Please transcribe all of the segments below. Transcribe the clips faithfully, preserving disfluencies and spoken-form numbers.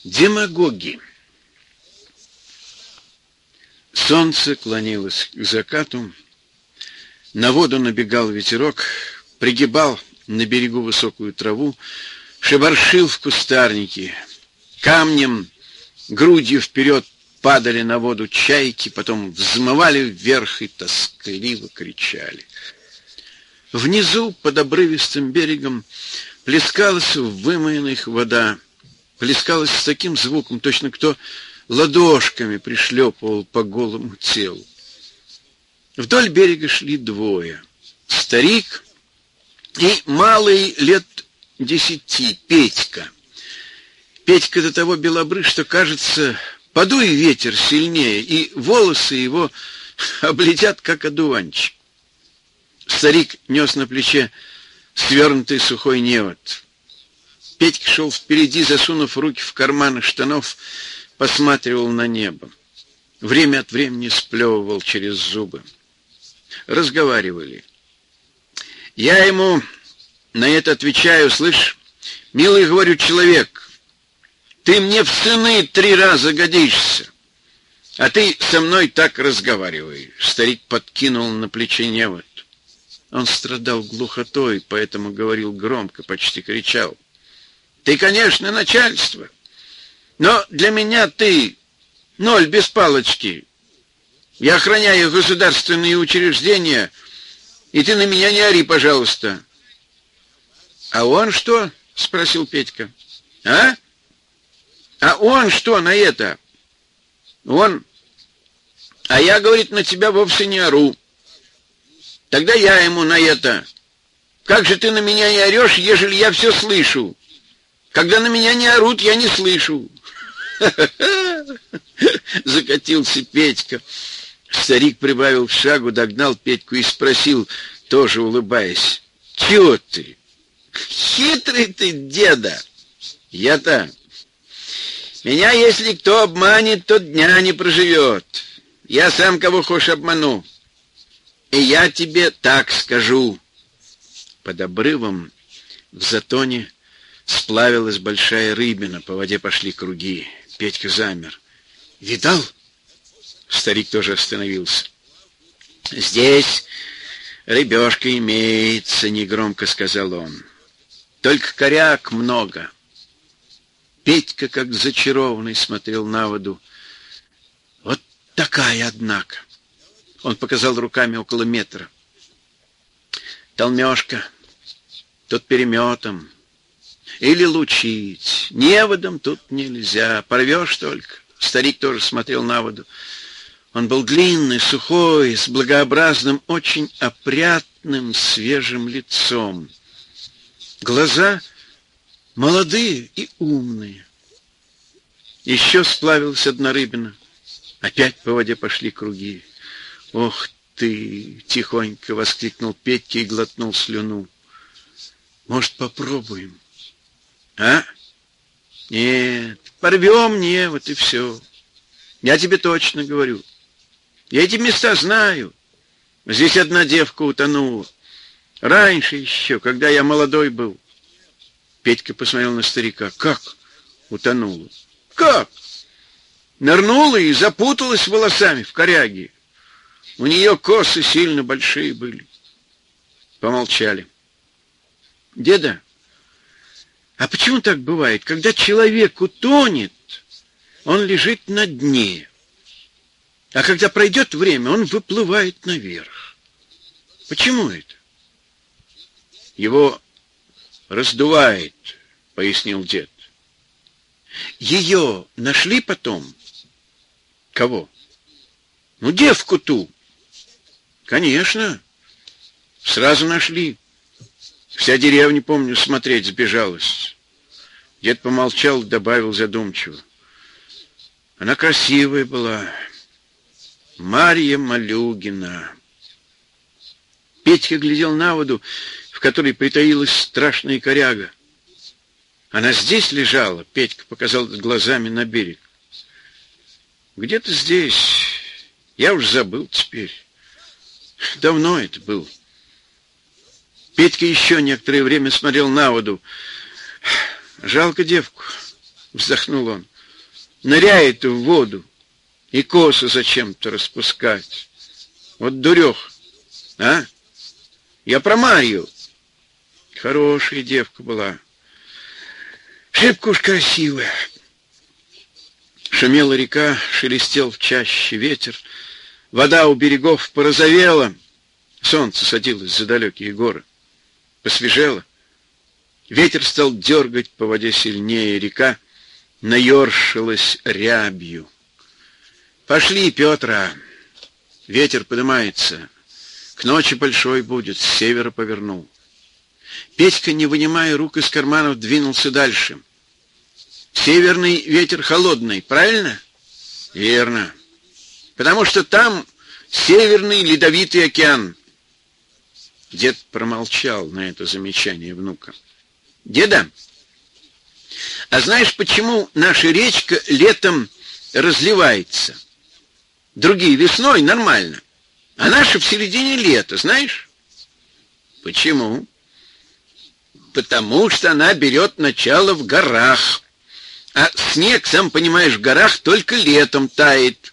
Демагоги. Солнце клонилось к закату, на воду набегал ветерок, пригибал на берегу высокую траву, шебаршил в кустарнике. Камнем, грудью вперед падали на воду чайки, потом взмывали вверх и тоскливо кричали. Внизу, под обрывистым берегом, плескалась в вымоенных вода, плескалась с таким звуком, точно кто ладошками пришлепывал по голому телу. Вдоль берега шли двое. Старик и малый лет десяти, Петька. Петька до того белобрыс, что, кажется, подуй ветер сильнее, и волосы его облетят, как одуванчик. Старик нес на плече свернутый сухой невод. Петька шел впереди, засунув руки в карманы штанов, посматривал на небо. Время от времени сплевывал через зубы. Разговаривали. Я ему на это отвечаю: слышь, милый, говорю, человек, ты мне в сыны три раза годишься, а ты со мной так разговариваешь. Старик подкинул на плече невод. Он страдал глухотой, поэтому говорил громко, почти кричал. Ты, конечно, начальство, но для меня ты ноль без палочки. Я охраняю государственные учреждения, и ты на меня не ори, пожалуйста. А он что? Спросил Петька. А? А он что на это? Он. А я, говорит, на тебя вовсе не ору. Тогда я ему на это. Как же ты на меня не орешь, ежели я все слышу? Когда на меня не орут, я не слышу. Закатился Петька. Старик прибавил шагу, догнал Петьку и спросил, тоже улыбаясь. Чего ты? Хитрый ты, деда. Я-то. Меня, если кто обманет, то дня не проживет. Я сам кого хочешь обману. И я тебе так скажу. Под обрывом в затоне сплавилась большая рыбина, по воде пошли круги. Петька замер. Видал? Старик тоже остановился. Здесь рыбешка имеется, негромко сказал он. Только коряк много. Петька, как зачарованный, смотрел на воду. Вот такая, однако. Он показал руками около метра. Толмёшка. Тут переметом. Или лучить. Неводом тут нельзя. Порвешь только. Старик тоже смотрел на воду. Он был длинный, сухой, с благообразным, очень опрятным, свежим лицом. Глаза молодые и умные. Еще сплавилась одна рыбина. Опять по воде пошли круги. «Ох ты!» — тихонько воскликнул Петька и глотнул слюну. «Может, попробуем?» «А? Нет, порвем невод и все. Я тебе точно говорю. Я эти места знаю. Здесь одна девка утонула. Раньше еще, когда я молодой был». Петька посмотрел на старика. «Как утонула?» «Как? Нырнула и запуталась волосами в коряге. У нее косы сильно большие были». Помолчали. «Деда, а почему так бывает, когда человек утонет, он лежит на дне, а когда пройдет время, он выплывает наверх? Почему это?» «Его раздувает», — пояснил дед. «Ее нашли потом?» «Кого?» «Ну, девку ту». «Конечно. Сразу нашли. Вся деревня, помню, смотреть сбежалась». Дед помолчал, добавил задумчиво. «Она красивая была. Марья Малюгина». Петька глядел на воду, в которой притаилась страшная коряга. «Она здесь лежала?» — Петька показал глазами на берег. «Где-то здесь. Я уж забыл теперь. Давно это было». Петька еще некоторое время смотрел на воду. «Жалко девку», — вздохнул он. ныряет в воду и косы зачем-то распускать. Вот дурех, а? Я про Марью. Хорошая девка была. Шибко уж красивая. Шумела река, шелестел в чаще ветер. Вода у берегов порозовела. Солнце садилось за далекие горы. Посвежело. Ветер стал дергать по воде сильнее. Река наершилась рябью. Пошли, Петра. Ветер поднимается. К ночи большой будет. С севера повернул. Петька, не вынимая рук из карманов, двинулся дальше. Северный ветер холодный, правильно? Верно. Потому что там северный ледовитый океан. Дед промолчал на это замечание внука. Деда, а знаешь, почему наша речка летом разливается? Другие весной нормально, а наша в середине лета, знаешь? Почему? Потому что она берет начало в горах. А снег, сам понимаешь, в горах только летом тает.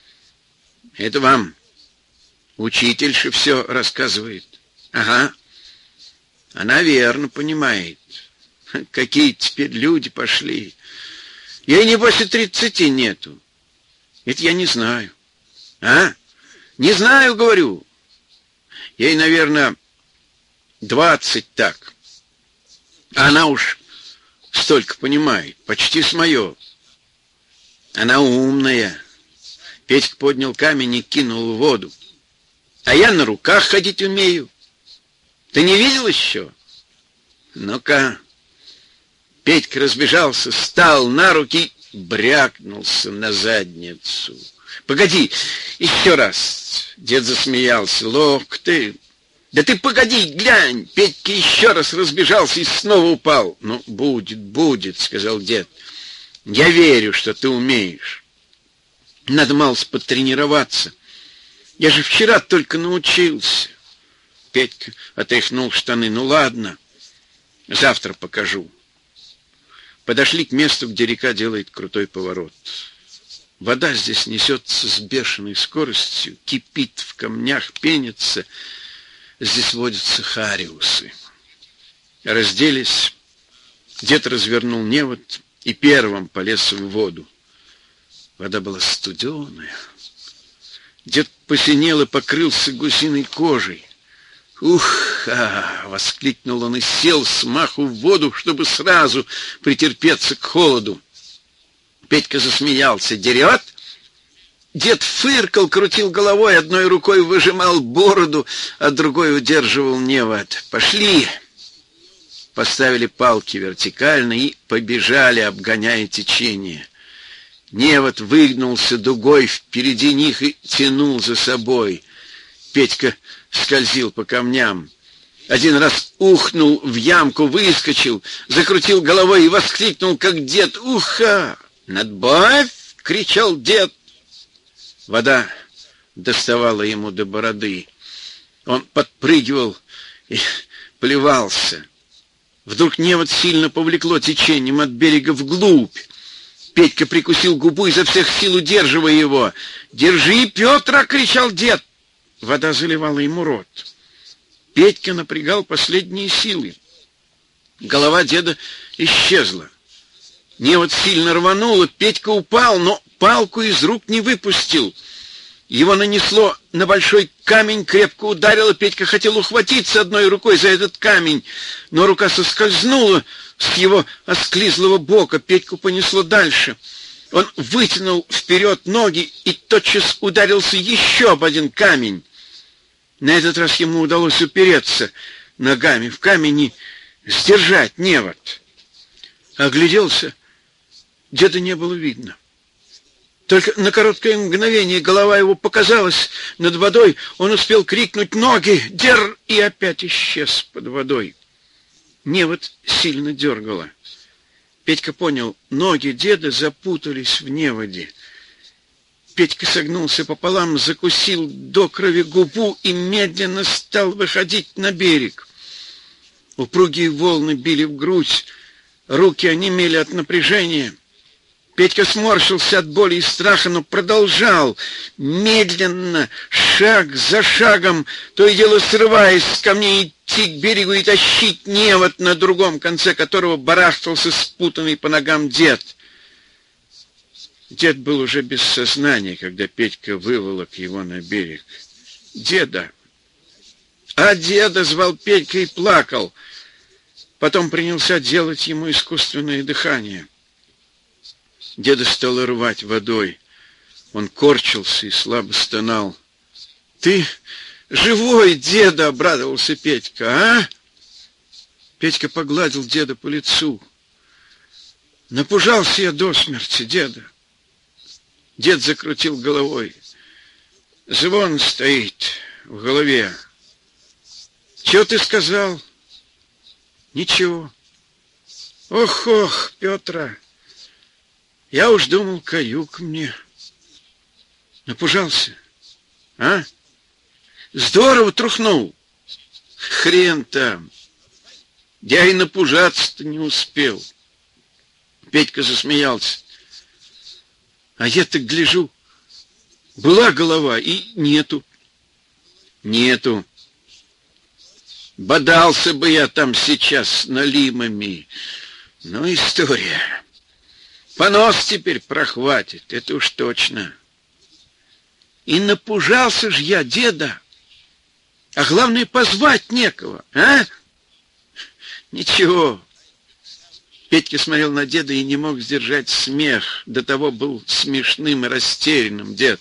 Это вам учительша все рассказывает. Ага. Она верно понимает. Какие теперь люди пошли. Ей, небось, и тридцати нету. Это я не знаю. А? Не знаю, говорю. Ей, наверное, двадцать так. А она уж столько понимает, почти с моё. Она умная. Петька поднял камень и кинул в воду. А я на руках ходить умею. Ты не видел еще? Ну-ка. Петька разбежался, встал на руки, брякнулся на задницу. Погоди, еще раз. Дед засмеялся. Ловко ты. Да ты погоди, глянь. Петька еще раз разбежался и снова упал. Ну, будет, будет, сказал дед. Я верю, что ты умеешь. Надо малость потренироваться. Я же вчера только научился. Петька отряхнул штаны. Ну ладно, завтра покажу. Подошли к месту, где река делает крутой поворот. Вода здесь несется с бешеной скоростью, кипит в камнях, пенится. Здесь водятся хариусы. Разделись. Дед развернул невод и первым полез в воду. Вода была студеная. Дед посинел и покрылся гусиной кожей. «Ух!» — воскликнул он и сел с маху в воду, чтобы сразу претерпеться к холоду. Петька засмеялся. «Дерет?» Дед фыркал, крутил головой, одной рукой выжимал бороду, а другой удерживал невод. «Пошли!» Поставили палки вертикально и побежали, обгоняя течение. Невод выгнулся дугой впереди них и тянул за собой. Петька скользил по камням. Один раз ухнул в ямку, выскочил, закрутил головой и воскликнул, как дед: «Уха! Надбавь!» — кричал дед. Вода доставала ему до бороды. Он подпрыгивал и плевался. Вдруг невод сильно повлекло течением от берега вглубь. Петька прикусил губу, изо всех сил удерживая его. «Держи, Петра!» — кричал дед. Вода заливала ему рот. Петька напрягал последние силы. Голова деда исчезла. Невод сильно рвануло, Петька упал, но палку из рук не выпустил. Его нанесло на большой камень, крепко ударило. Петька хотел ухватиться одной рукой за этот камень, но рука соскользнула с его осклизлого бока. Петьку понесло дальше. Он вытянул вперед ноги и тотчас ударился еще об один камень. На этот раз ему удалось упереться ногами в камень и сдержать невод. Огляделся. Деда не было видно. Только на короткое мгновение голова его показалась над водой. Он успел крикнуть: «Ноги! Дер!» и опять исчез под водой. Невод сильно дергало. Петька понял, ноги деда запутались в неводе. Петька согнулся пополам, закусил до крови губу и медленно стал выходить на берег. Упругие волны били в грудь, руки онемели от напряжения. Петька сморщился от боли и страха, но продолжал, медленно, шаг за шагом, то и дело срываясь с камней, идти к берегу и тащить невод, на другом конце которого барахтался спутанный по ногам дед. Дед был уже без сознания, когда Петька выволок его на берег. «Деда!» А деда звал Петька и плакал. Потом принялся делать ему искусственное дыхание. Деда стало рвать водой. Он корчился и слабо стонал. «Ты живой, деда!» — обрадовался Петька. «А?» Петька погладил деда по лицу. «Напужался я до смерти, деда!» Дед закрутил головой. Звон стоит в голове. «Чего ты сказал?» «Ничего». «Ох-ох, Петра! Я уж думал, каюк мне». «Напужался? А? Здорово трухнул». «Хрен там! Я и напужаться-то не успел». Петька засмеялся. «А я так гляжу, была голова и нету». «Нету. Бодался бы я там сейчас с налимами. Ну, история. Понос теперь прохватит, это уж точно». «И напужался ж я, деда. А главное, позвать некого, а?» «Ничего». Петька смотрел на деда и не мог сдержать смех. До того был смешным и растерянным дед.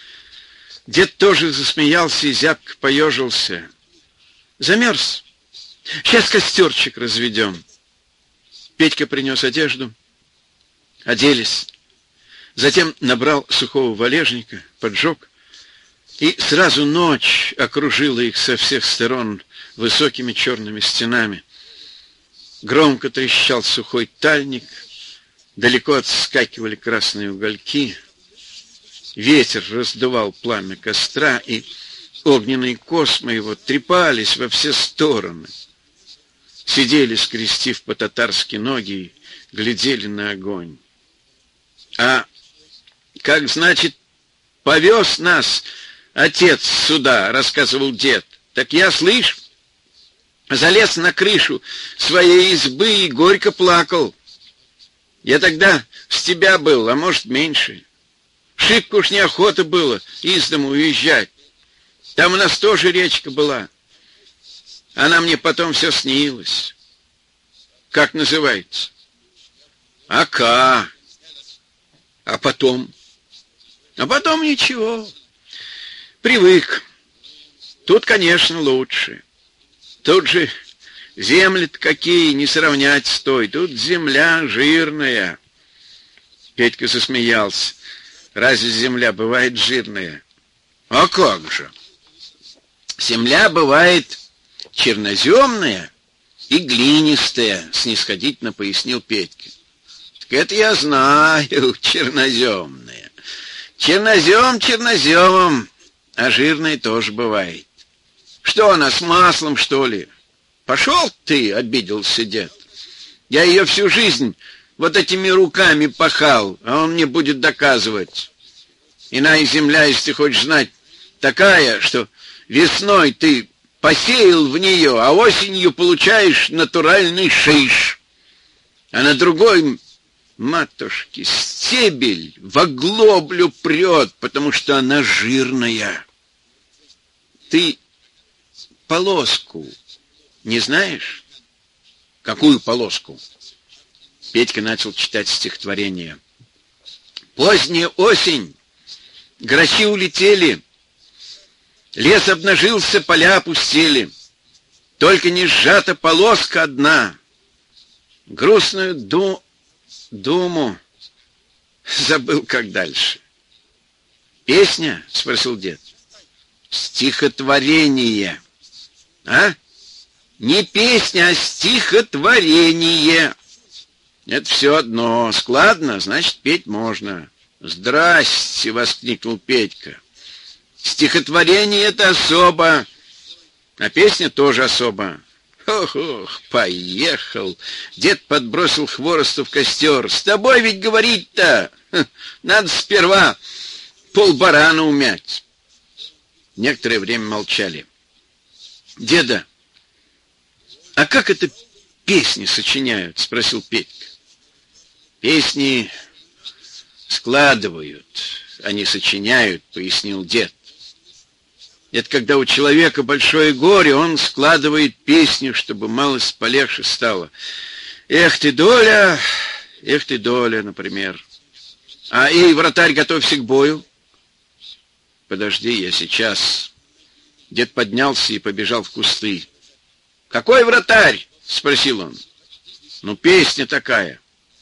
Дед тоже засмеялся и зябко поежился. «Замерз. Сейчас костерчик разведем». Петька принес одежду. Оделись. Затем набрал сухого валежника, поджег. И сразу ночь окружила их со всех сторон высокими черными стенами. Громко трещал сухой тальник, далеко отскакивали красные угольки. Ветер раздувал пламя костра, и огненные космы его трепались во все стороны. Сидели, скрестив по-татарски ноги, и глядели на огонь. «А как, значит, повез нас отец сюда», — рассказывал дед, — «так я, слышь, залез на крышу своей избы и горько плакал. Я тогда с тебя был, а может, меньше. Шибко уж неохота было из дому уезжать. Там у нас тоже речка была. Она мне потом все снилась. Как называется? Ока. А потом? А потом ничего. Привык. Тут, конечно, лучше. Тут же земли-то какие, не сравнять с той. Тут земля жирная». Петька засмеялся. «Разве земля бывает жирная?» «А как же? Земля бывает черноземная и глинистая», — снисходительно пояснил Петька. «Так это я знаю, черноземная. Чернозем черноземом, а жирная тоже бывает. Что она, с маслом, что ли?» «Пошел ты», — обиделся дед. «Я ее всю жизнь вот этими руками пахал, а он мне будет доказывать. Иная земля, если ты хочешь знать, такая, что весной ты посеял в нее, а осенью получаешь натуральный шиш. А на другой, матушки, стебель в оглоблю прет, потому что она жирная. Ты полоску не знаешь?» «Какую полоску?» Петька начал читать стихотворение. «Поздняя осень, грачи улетели, лес обнажился, поля опустели, только не сжата полоска одна. Грустную ду... думу забыл, как дальше». «Песня?» — спросил дед. «Стихотворение». «А? Не песня, а стихотворение». «Это все одно. Складно, значит, петь можно». «Здрасте!» — воскликнул Петька. «Стихотворение — это особо, а песня тоже особо. Ох-ох, поехал. Дед подбросил хворосту в костер. С тобой ведь говорить-то надо сперва полбарана умять. Некоторое время молчали. Деда, а как это песни сочиняют? Спросил Петька. Песни складывают, а не сочиняют, пояснил дед. Это когда у человека большое горе, он складывает песню, чтобы малость полегче стало. Эх ты, доля, эх ты, доля, например. А эй, вратарь, готовься к бою. Подожди, я сейчас. Дед поднялся и побежал в кусты. Какой вратарь? Спросил он. Ну, песня такая.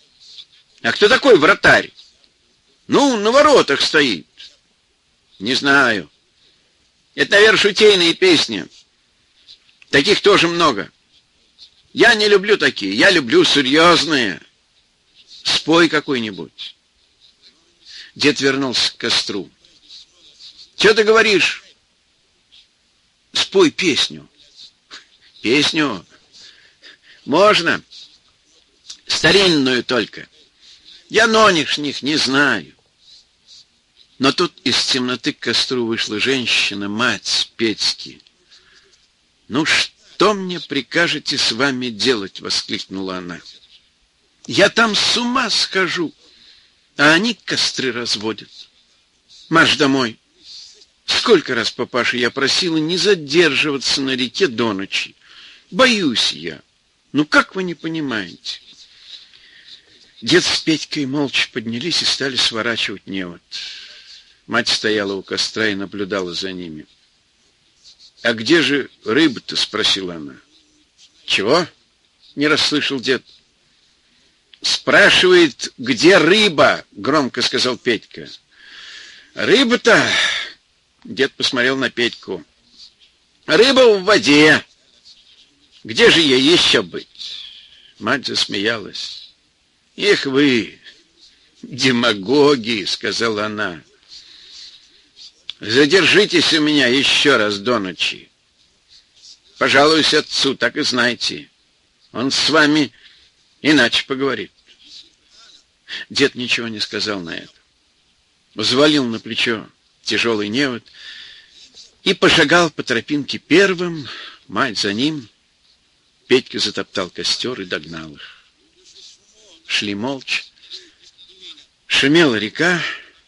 А кто такой вратарь? Ну, на воротах стоит. Не знаю. Это, наверное, шутейные песни. Таких тоже много. Я не люблю такие. Я люблю серьезные. Спой какой-нибудь. Дед вернулся к костру. Что ты говоришь? Спой песню. Песню? Можно. Старинную только. Я нонешних не знаю. Но тут из темноты к костру вышла женщина, мать Петьки. «Ну, что мне прикажете с вами делать?» — воскликнула она. «Я там с ума схожу, а они костры разводят. Марш домой. Сколько раз, папаша, я просила не задерживаться на реке до ночи. Боюсь я. Ну, как вы не понимаете?» Дед с Петькой молча поднялись и стали сворачивать невод. Мать стояла у костра и наблюдала за ними. «А где же рыба-то?» — спросила она. «Чего?» — не расслышал дед. «Спрашивает, где рыба?» — громко сказал Петька. «Рыба-то...» — дед посмотрел на Петьку. «Рыба в воде. Где же ей еще быть?» Мать засмеялась. «Эх вы, демагоги!» — сказала она. «Задержитесь у меня еще раз до ночи. Пожалуюсь отцу, так и знайте. Он с вами иначе поговорит». Дед ничего не сказал на это. Взвалил на плечо тяжелый невод и пошагал по тропинке первым, мать за ним. Петька затоптал костер и догнал их. Шли молча. Шумела река,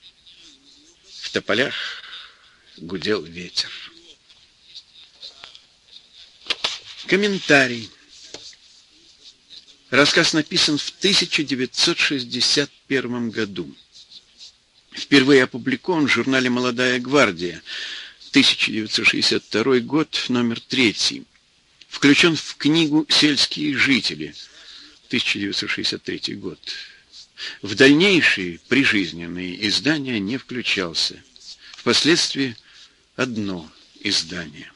в тополях гудел ветер. Комментарий. Рассказ написан в тысяча девятьсот шестьдесят первом году. Впервые опубликован в журнале «Молодая гвардия», тысяча девятьсот шестьдесят второй год, номер третий. Включен в книгу «Сельские жители», тысяча девятьсот шестьдесят третий год. В дальнейшие прижизненные издания не включался. Впоследствии одно издание.